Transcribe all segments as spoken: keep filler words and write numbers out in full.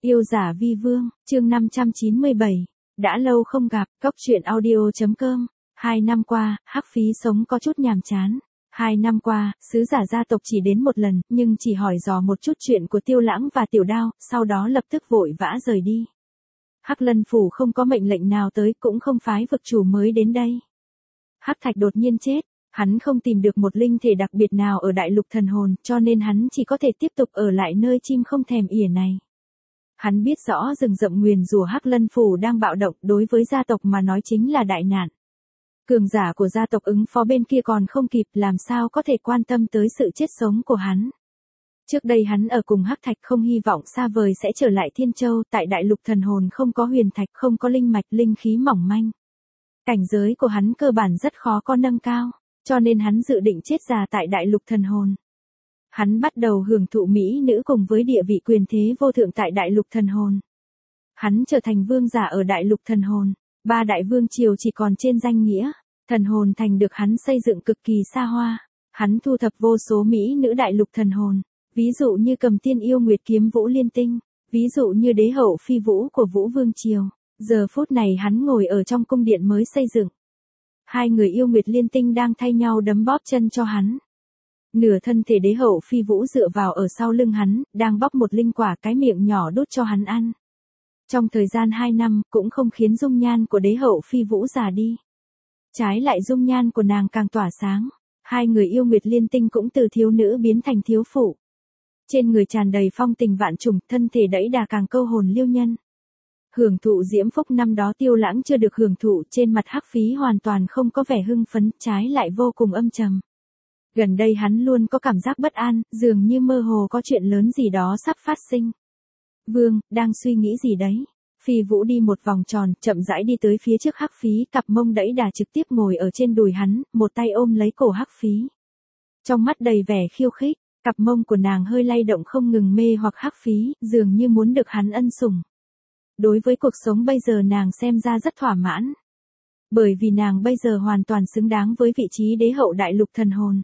Yêu giả vi vương, chương năm trăm chín mươi bảy. Đã lâu không gặp, cốc truyện audio.com. Hai năm qua, Hắc Phí sống có chút nhàm chán. Hai năm qua, sứ giả gia tộc chỉ đến một lần, nhưng chỉ hỏi dò một chút chuyện của Tiêu Lãng và Tiểu Đao, sau đó lập tức vội vã rời đi. Hắc Lân Phủ không có mệnh lệnh nào tới, cũng không phái vực chủ mới đến đây. Hắc Thạch đột nhiên chết, hắn không tìm được một linh thể đặc biệt nào ở đại lục thần hồn, cho nên hắn chỉ có thể tiếp tục ở lại nơi chim không thèm ỉa này. Hắn biết rõ rừng rậm nguyền rủa Hắc Lân Phủ đang bạo động, đối với gia tộc mà nói chính là đại nạn. Cường giả của gia tộc ứng phó bên kia còn không kịp, làm sao có thể quan tâm tới sự chết sống của hắn. Trước đây hắn ở cùng Hắc Thạch không hy vọng xa vời sẽ trở lại Thiên Châu, tại đại lục thần hồn không có huyền thạch, không có linh mạch, linh khí mỏng manh. Cảnh giới của hắn cơ bản rất khó có nâng cao, cho nên hắn dự định chết già tại đại lục thần hồn. Hắn bắt đầu hưởng thụ mỹ nữ cùng với địa vị quyền thế vô thượng tại đại lục thần hồn. Hắn trở thành vương giả ở đại lục thần hồn, ba đại vương triều chỉ còn trên danh nghĩa, thần hồn thành được hắn xây dựng cực kỳ xa hoa. Hắn thu thập vô số mỹ nữ đại lục thần hồn, ví dụ như Cầm Tiên Yêu Nguyệt Kiếm Vũ Liên Tinh, ví dụ như Đế Hậu Phi Vũ của Vũ Vương triều. Giờ phút này hắn ngồi ở trong cung điện mới xây dựng. Hai người yêu Nguyệt Liên Tinh đang thay nhau đấm bóp chân cho hắn. Nửa thân thể Đế Hậu Phi Vũ dựa vào ở sau lưng hắn, đang bóc một linh quả cái miệng nhỏ đút cho hắn ăn. Trong thời gian hai năm, cũng không khiến dung nhan của Đế Hậu Phi Vũ già đi. Trái lại dung nhan của nàng càng tỏa sáng. Hai người yêu Nguyệt Liên Tinh cũng từ thiếu nữ biến thành thiếu phụ. Trên người tràn đầy phong tình vạn trùng, thân thể đẫy đà càng câu hồn liêu nhân. Hưởng thụ diễm phúc năm đó Tiêu Lãng chưa được hưởng thụ, trên mặt Hắc Phí hoàn toàn không có vẻ hưng phấn, trái lại vô cùng âm trầm. Gần đây hắn luôn có cảm giác bất an, dường như mơ hồ có chuyện lớn gì đó sắp phát sinh. Vương, đang suy nghĩ gì đấy? Phi Vũ đi một vòng tròn, chậm rãi đi tới phía trước Hắc Phí, cặp mông đẫy đà trực tiếp ngồi ở trên đùi hắn, một tay ôm lấy cổ Hắc Phí. Trong mắt đầy vẻ khiêu khích, cặp mông của nàng hơi lay động không ngừng mê hoặc Hắc Phí, dường như muốn được hắn ân sủng. Đối với cuộc sống bây giờ nàng xem ra rất thỏa mãn. Bởi vì nàng bây giờ hoàn toàn xứng đáng với vị trí đế hậu đại lục thần hồn.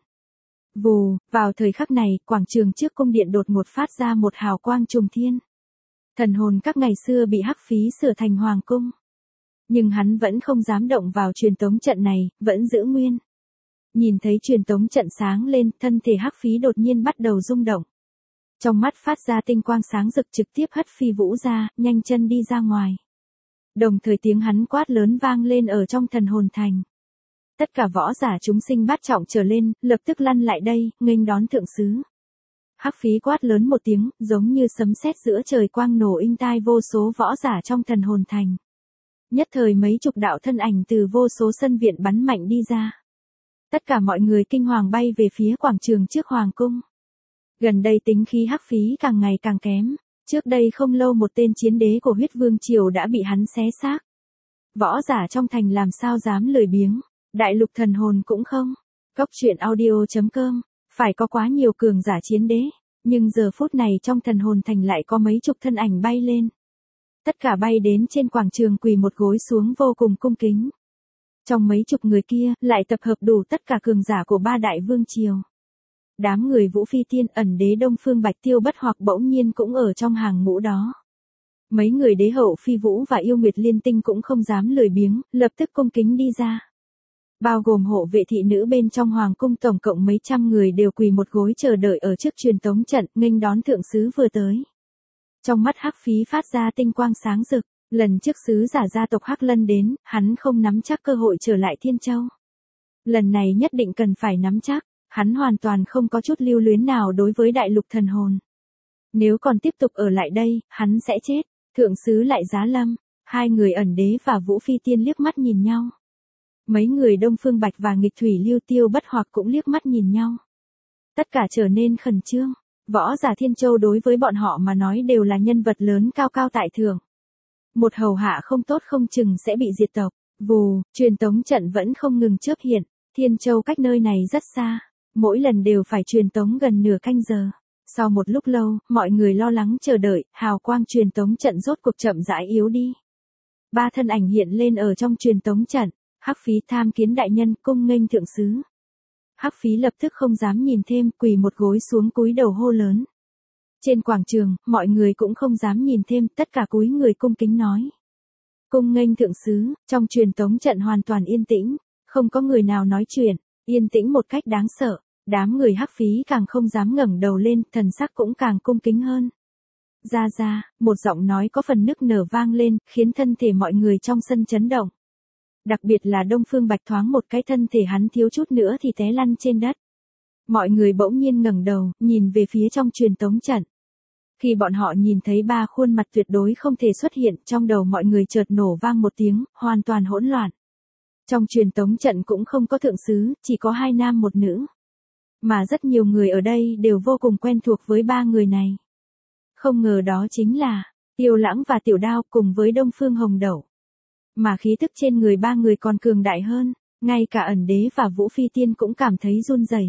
Vù, vào thời khắc này, quảng trường trước cung điện đột ngột phát ra một hào quang trùng thiên. Thần hồn các ngày xưa bị Hắc Phí sửa thành hoàng cung. Nhưng hắn vẫn không dám động vào truyền tống trận này, vẫn giữ nguyên. Nhìn thấy truyền tống trận sáng lên, thân thể Hắc Phí đột nhiên bắt đầu rung động. Trong mắt phát ra tinh quang sáng rực, trực tiếp hất Phi Vũ ra, nhanh chân đi ra ngoài. Đồng thời tiếng hắn quát lớn vang lên ở trong thần hồn thành. Tất cả võ giả chúng sinh bát trọng trở lên, lập tức lăn lại đây, nghênh đón thượng sứ. Hắc Phí quát lớn một tiếng, giống như sấm sét giữa trời quang nổ inh tai vô số võ giả trong thần hồn thành. Nhất thời mấy chục đạo thân ảnh từ vô số sân viện bắn mạnh đi ra. Tất cả mọi người kinh hoàng bay về phía quảng trường trước hoàng cung. Gần đây tính khí Hắc Phí càng ngày càng kém, trước đây không lâu một tên chiến đế của huyết vương triều đã bị hắn xé xác. Võ giả trong thành làm sao dám lười biếng, đại lục thần hồn cũng không. Cốc truyện audio.com, phải có quá nhiều cường giả chiến đế, nhưng giờ phút này trong thần hồn thành lại có mấy chục thân ảnh bay lên. Tất cả bay đến trên quảng trường quỳ một gối xuống vô cùng cung kính. Trong mấy chục người kia, lại tập hợp đủ tất cả cường giả của ba đại vương triều. Đám người Vũ Phi Tiên, Ẩn Đế, Đông Phương Bạch Tiêu Bất Hoặc bỗng nhiên cũng ở trong hàng ngũ đó. Mấy người Đế Hậu Phi Vũ và Yêu Nguyệt Liên Tinh cũng không dám lười biếng, lập tức cung kính đi ra. Bao gồm hộ vệ thị nữ bên trong hoàng cung tổng cộng mấy trăm người đều quỳ một gối chờ đợi ở trước truyền tống trận, nghênh đón thượng sứ vừa tới. Trong mắt Hắc Phí phát ra tinh quang sáng rực, lần trước sứ giả gia tộc Hắc Lân đến, hắn không nắm chắc cơ hội trở lại Thiên Châu. Lần này nhất định cần phải nắm chắc. Hắn hoàn toàn không có chút lưu luyến nào đối với đại lục thần hồn. Nếu còn tiếp tục ở lại đây, hắn sẽ chết. Thượng sứ lại giá lâm, hai người Ẩn Đế và Vũ Phi Tiên liếc mắt nhìn nhau. Mấy người Đông Phương Bạch và Nghịch Thủy Lưu Tiêu Bất Hoặc cũng liếc mắt nhìn nhau. Tất cả trở nên khẩn trương. Võ giả Thiên Châu đối với bọn họ mà nói đều là nhân vật lớn cao cao tại thượng. Một hầu hạ không tốt không chừng sẽ bị diệt tộc. Vù, truyền tống trận vẫn không ngừng chớp hiện. Thiên Châu cách nơi này rất xa. Mỗi lần đều phải truyền tống gần nửa canh giờ. Sau một lúc lâu, mọi người lo lắng chờ đợi, hào quang truyền tống trận rốt cuộc chậm rãi yếu đi. Ba thân ảnh hiện lên ở trong truyền tống trận. Hắc Phí tham kiến đại nhân, cung nghênh thượng sứ. Hắc Phí lập tức không dám nhìn thêm, quỳ một gối xuống cúi đầu hô lớn. Trên quảng trường, mọi người cũng không dám nhìn thêm, tất cả cúi người cung kính nói. Cung nghênh thượng sứ, trong truyền tống trận hoàn toàn yên tĩnh, không có người nào nói chuyện, yên tĩnh một cách đáng sợ, đám người Hắc Phí càng không dám ngẩng đầu lên, thần sắc cũng càng cung kính hơn. Ra ra, một giọng nói có phần nức nở vang lên, khiến thân thể mọi người trong sân chấn động. Đặc biệt là Đông Phương Bạch thoáng một cái thân thể hắn thiếu chút nữa thì té lăn trên đất. Mọi người bỗng nhiên ngẩng đầu, nhìn về phía trong truyền tống trận. Khi bọn họ nhìn thấy ba khuôn mặt tuyệt đối không thể xuất hiện, trong đầu mọi người chợt nổ vang một tiếng, hoàn toàn hỗn loạn. Trong truyền tống trận cũng không có thượng sứ, chỉ có hai nam một nữ. Mà rất nhiều người ở đây đều vô cùng quen thuộc với ba người này. Không ngờ đó chính là Tiêu Lãng và Tiểu Đao cùng với Đông Phương Hồng Đẩu. Mà khí tức trên người ba người còn cường đại hơn, ngay cả ẩn đế và Vũ Phi Tiên cũng cảm thấy run rẩy.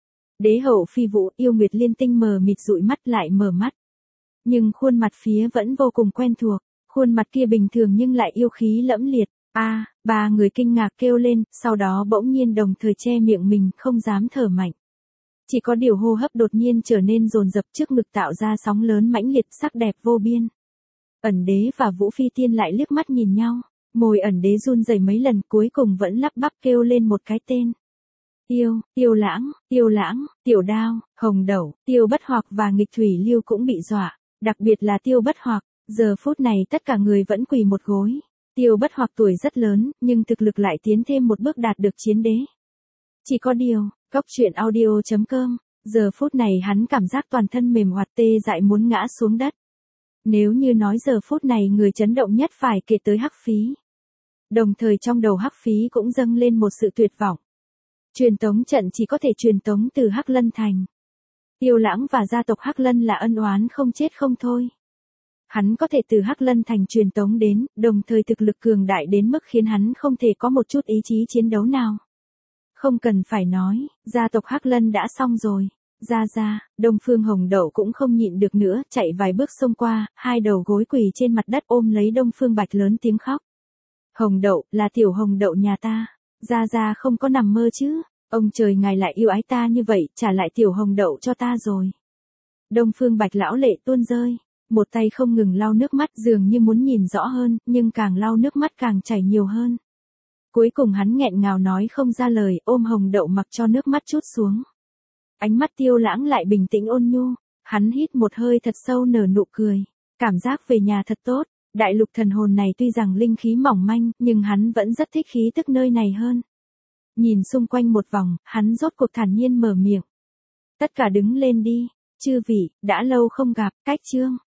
Đế hậu Phi Vũ, Yêu Nguyệt Liên Tinh mờ mịt dụi mắt lại mở mắt. Nhưng khuôn mặt phía vẫn vô cùng quen thuộc, khuôn mặt kia bình thường nhưng lại yêu khí lẫm liệt. A, à, ba người kinh ngạc kêu lên, sau đó bỗng nhiên đồng thời che miệng mình, không dám thở mạnh. Chỉ có điều hô hấp đột nhiên trở nên dồn dập, trước ngực tạo ra sóng lớn mãnh liệt, sắc đẹp vô biên. Ẩn đế và Vũ Phi Tiên lại liếc mắt nhìn nhau, môi ẩn đế run rẩy mấy lần, cuối cùng vẫn lắp bắp kêu lên một cái tên. Tiêu, Tiêu Lãng, Tiêu Lãng, Tiểu Đao, Hồng Đẩu, Tiêu Bất Hoặc và Nghịch Thủy Lưu cũng bị dọa, đặc biệt là Tiêu Bất Hoặc, giờ phút này tất cả người vẫn quỳ một gối. Tiêu Bất Hoặc tuổi rất lớn, nhưng thực lực lại tiến thêm một bước đạt được chiến đế. Chỉ có điều, Cốc Truyện Audio chấm com, giờ phút này hắn cảm giác toàn thân mềm hoạt tê dại muốn ngã xuống đất. Nếu như nói giờ phút này người chấn động nhất phải kể tới Hắc Phí. Đồng thời trong đầu Hắc Phí cũng dâng lên một sự tuyệt vọng. Truyền tống trận chỉ có thể truyền tống từ Hắc Lân Thành. Tiêu Lãng và gia tộc Hắc Lân là ân oán không chết không thôi. Hắn có thể từ Hắc Lân Thành truyền tống đến, đồng thời thực lực cường đại đến mức khiến hắn không thể có một chút ý chí chiến đấu nào. Không cần phải nói, gia tộc Hắc Lân đã xong rồi. Ra ra, Đông Phương Hồng Đẩu cũng không nhịn được nữa, chạy vài bước xông qua, hai đầu gối quỳ trên mặt đất ôm lấy Đông Phương Bạch lớn tiếng khóc. Hồng Đẩu, là tiểu Hồng Đẩu nhà ta. Ra ra không có nằm mơ chứ. Ông trời ngài lại yêu ái ta như vậy, trả lại tiểu Hồng Đẩu cho ta rồi. Đông Phương Bạch lão lệ tuôn rơi. Một tay không ngừng lau nước mắt, dường như muốn nhìn rõ hơn, nhưng càng lau nước mắt càng chảy nhiều hơn. Cuối cùng hắn nghẹn ngào nói không ra lời, ôm Hồng Đậu mặc cho nước mắt trút xuống. Ánh mắt Tiêu Lãng lại bình tĩnh ôn nhu, hắn hít một hơi thật sâu nở nụ cười, cảm giác về nhà thật tốt. Đại lục thần hồn này tuy rằng linh khí mỏng manh, nhưng hắn vẫn rất thích khí tức nơi này hơn. Nhìn xung quanh một vòng, hắn rốt cuộc thản nhiên mở miệng. Tất cả đứng lên đi, chư vị, đã lâu không gặp, cách chương.